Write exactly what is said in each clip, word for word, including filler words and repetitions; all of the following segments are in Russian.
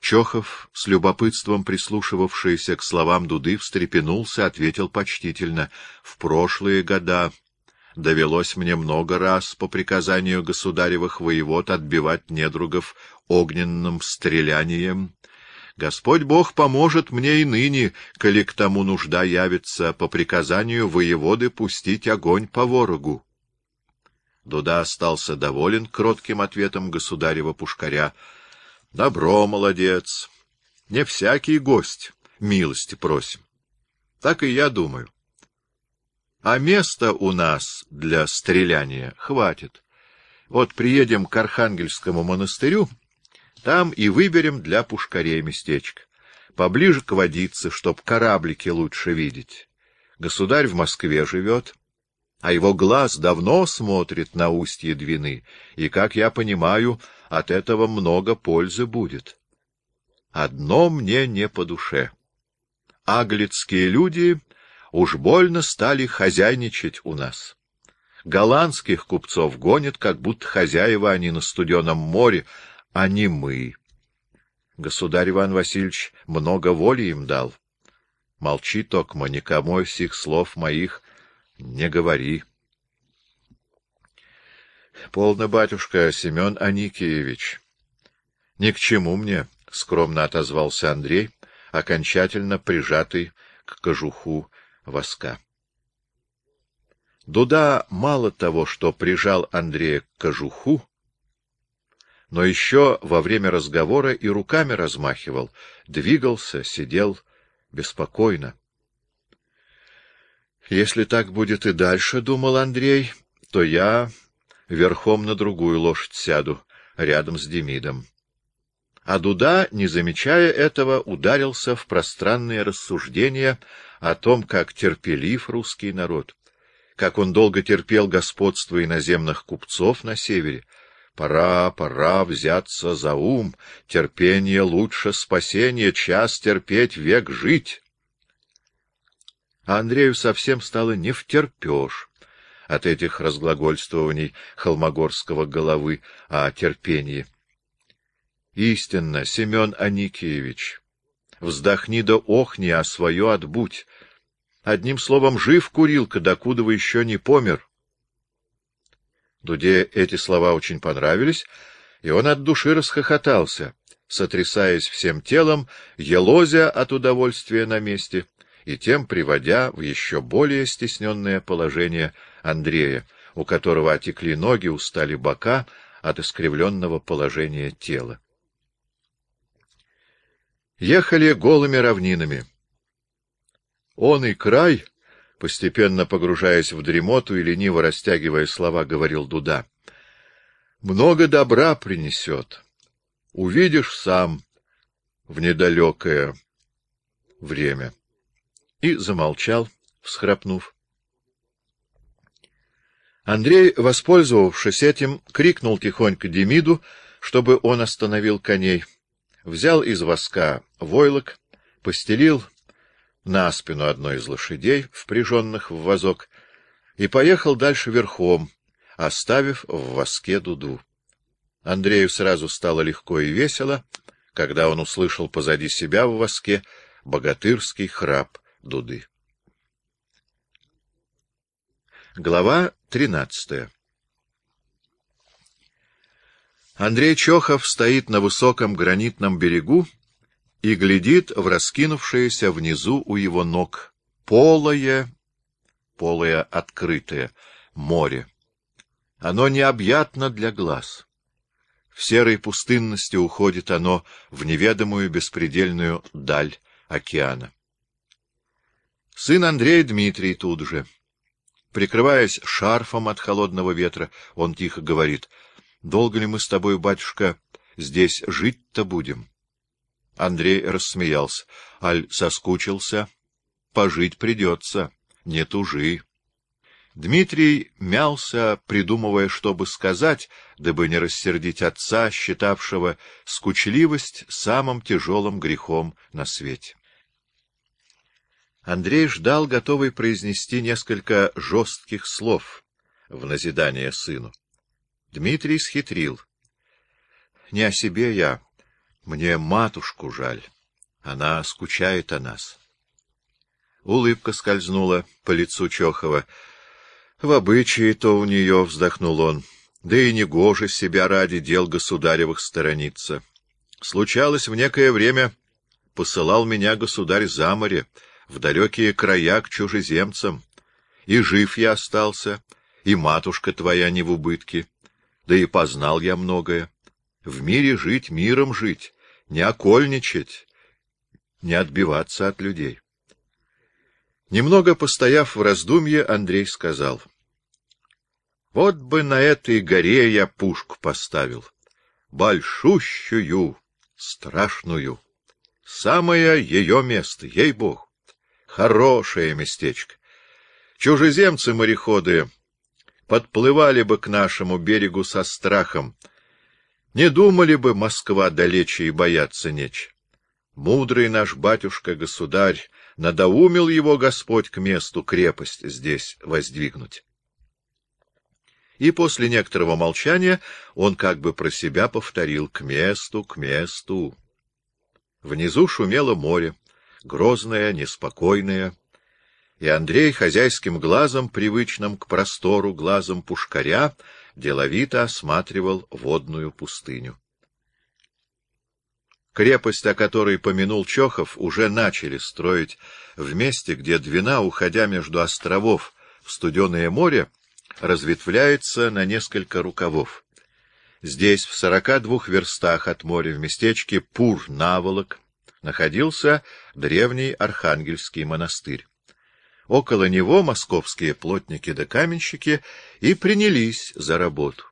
Чохов, с любопытством прислушивавшийся к словам Дуды, встрепенулся, ответил почтительно: — В прошлые года довелось мне много раз по приказанию государевых воевод отбивать недругов огненным стрелянием. Господь Бог поможет мне и ныне, коли к тому нужда явится, по приказанию воеводы пустить огонь по ворогу. Дуда остался доволен кротким ответом государева пушкаря. — Добро, молодец. Не всякий гость, милости просим. Так и я думаю. А места у нас для стреляния хватит. Вот приедем к Архангельскому монастырю, там и выберем для пушкарей местечко. Поближе к водице, чтоб кораблики лучше видеть. Государь в Москве живет, а его глаз давно смотрит на устье Двины, и, как я понимаю, от этого много пользы будет. Одно мне не по душе. Аглицкие люди уж больно стали хозяйничать у нас. Голландских купцов гонят, как будто хозяева они на студеном море, а не мы. Государь Иван Васильевич много воли им дал. Молчи, токмо, никому из сих слов моих не говори. — Полно, батюшка, Семен Аникеевич. — Ни к чему мне, — скромно отозвался Андрей, окончательно прижатый к кожуху воска. Дуда мало того, что прижал Андрея к кожуху, но еще во время разговора и руками размахивал, двигался, сидел беспокойно. — Если так будет и дальше, — думал Андрей, — то я верхом на другую лошадь сяду, рядом с Демидом. А Дуда, не замечая этого, ударился в пространные рассуждения о том, как терпелив русский народ, как он долго терпел господство иноземных купцов на севере. Пора, пора взяться за ум, терпение лучше спасения, час терпеть, век жить. А Андрею совсем стало невтерпеж от этих разглагольствований холмогорского головы о терпении. Истинно, Семен Аникеевич, вздохни да охни, а свое отбудь. Одним словом, жив Курилка, докуда вы еще не помер. Дуде эти слова очень понравились, и он от души расхохотался, сотрясаясь всем телом, елозя от удовольствия на месте, и тем приводя в еще более стесненное положение Андрея, у которого отекли ноги, устали бока от искривленного положения тела. Ехали голыми равнинами. Он и край, постепенно погружаясь в дремоту и лениво растягивая слова, говорил Дуда, много добра принесет. Увидишь сам в недалекое время. И замолчал, всхрапнув. Андрей, воспользовавшись этим, крикнул тихонько Демиду, чтобы он остановил коней, взял из воска войлок, постелил на спину одной из лошадей, впряженных в вазок, и поехал дальше верхом, оставив в воске Дуду. Андрею сразу стало легко и весело, когда он услышал позади себя в воске богатырский храп Дуды. Глава тринадцатая. Андрей Чохов стоит на высоком гранитном берегу и глядит в раскинувшееся внизу у его ног полое, полое открытое море. Оно необъятно для глаз. В серой пустынности уходит оно в неведомую беспредельную даль океана. Сын Андрея Дмитрий тут же. Прикрываясь шарфом от холодного ветра, он тихо говорит: — Долго ли мы с тобой, батюшка, здесь жить-то будем? Андрей рассмеялся. — Аль соскучился? Пожить придется, не тужи. Дмитрий мялся, придумывая, что бы сказать, дабы не рассердить отца, считавшего скучливость самым тяжелым грехом на свете. Андрей ждал, готовый произнести несколько жестких слов в назидание сыну. Дмитрий схитрил. — Не о себе я, Мне матушку жаль. Она скучает о нас. Улыбка скользнула по лицу Чохова. В обычае-то у нее, вздохнул он, да и негоже себя ради дел государевых сторониться. Случалось, в некое время посылал меня государь за море, в далекие края к чужеземцам. И жив я остался, и матушка твоя не в убытке. Да и познал я многое. В мире жить, миром жить, не окольничать, не отбиваться от людей. Немного постояв в раздумье, Андрей сказал: вот бы на этой горе я пушку поставил, большущую, страшную. Самое ее место, ей-богу, хорошее местечко. Чужеземцы-мореходы подплывали бы к нашему берегу со страхом, не думали бы, Москва далече и бояться нечего. Мудрый наш батюшка-государь, надоумил его Господь к месту крепость здесь воздвигнуть. И после некоторого молчания он как бы про себя повторил: к месту, к месту. Внизу шумело море, грозное, неспокойное, и Андрей хозяйским глазом, привычным к простору глазом пушкаря, деловито осматривал водную пустыню. Крепость, о которой помянул Чохов, уже начали строить в месте, где Двина, уходя между островов в студеное море, разветвляется на несколько рукавов. Здесь, в сорока двух верстах от моря, в местечке Пур-Наволок, находился древний Архангельский монастырь. Около него московские плотники да каменщики и принялись за работу.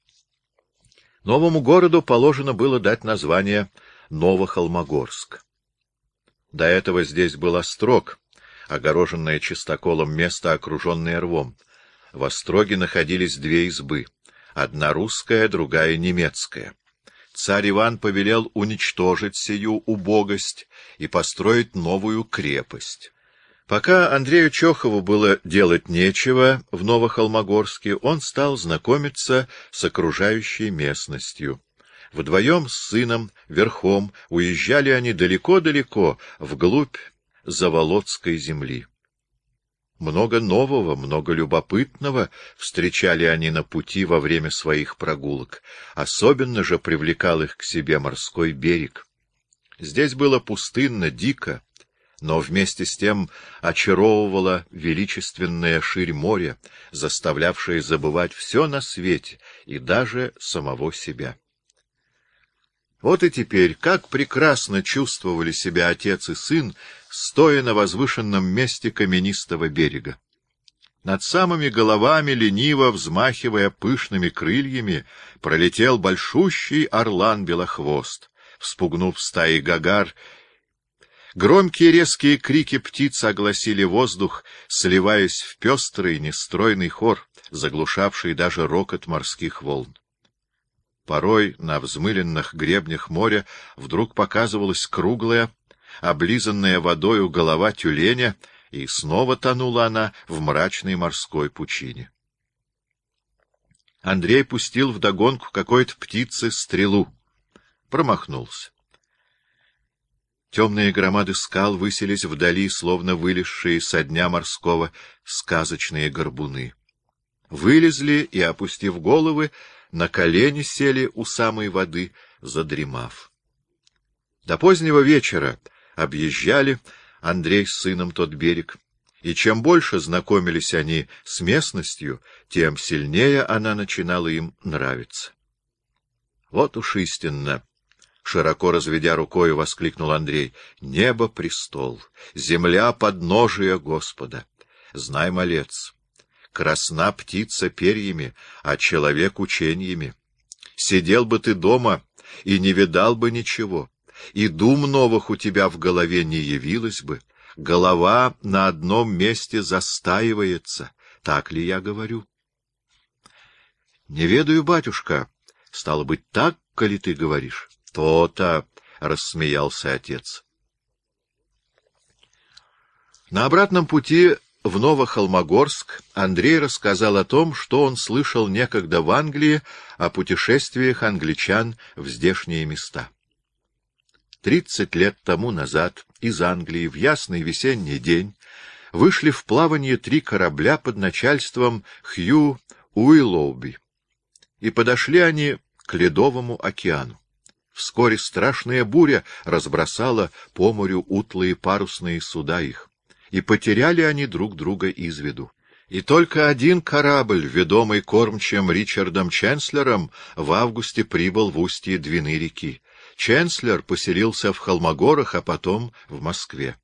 Новому городу положено было дать название Новохолмогорск. До этого здесь был острог, огороженное чистоколом место, окруженное рвом. В остроге находились две избы, одна русская, другая немецкая. Царь Иван повелел уничтожить сию убогость и построить новую крепость. Пока Андрею Чохову было делать нечего в Новохолмогорске, он стал знакомиться с окружающей местностью. Вдвоем с сыном, верхом, уезжали они далеко-далеко, вглубь Заволоцкой земли. Много нового, много любопытного встречали они на пути во время своих прогулок. Особенно же привлекал их к себе морской берег. Здесь было пустынно, дико, но вместе с тем очаровывала величественная ширь моря, заставлявшая забывать все на свете и даже самого себя. Вот и теперь, как прекрасно чувствовали себя отец и сын, стоя на возвышенном месте каменистого берега. Над самыми головами, лениво взмахивая пышными крыльями, пролетел большущий орлан-белохвост, вспугнув стаи гагар. Громкие резкие крики птиц огласили воздух, сливаясь в пестрый нестройный хор, заглушавший даже рокот морских волн. Порой на взмыленных гребнях моря вдруг показывалась круглая, облизанная водою голова тюленя, и снова тонула она в мрачной морской пучине. Андрей пустил вдогонку какой-то птице стрелу. Промахнулся. Темные громады скал высились вдали, словно вылезшие со дна морского сказочные горбуны. Вылезли и, опустив головы, на колени сели у самой воды, задремав. До позднего вечера объезжали Андрей с сыном тот берег, и чем больше знакомились они с местностью, тем сильнее она начинала им нравиться. Вот уж истинно, широко разведя рукой, воскликнул Андрей, небо — престол, земля — подножие Господа. Знай, малец, красна птица перьями, а человек ученьями. Сидел бы ты дома и не видал бы ничего, и дум новых у тебя в голове не явилось бы, голова на одном месте застаивается. Так ли я говорю? — Не ведаю, батюшка. Стало быть, так, коли ты говоришь. — То-то, — рассмеялся отец. На обратном пути в Новохолмогорск Андрей рассказал о том, что он слышал некогда в Англии о путешествиях англичан в здешние места. тридцать лет тому назад из Англии в ясный весенний день вышли в плавание три корабля под начальством Хью Уиллоуби, и подошли они к Ледовому океану. Вскоре страшная буря разбросала по морю утлые парусные суда их, и потеряли они друг друга из виду. И только один корабль, ведомый кормчим Ричардом Ченслером, в августе прибыл в устье Двины реки. Ченслер поселился в Холмогорах, а потом в Москве.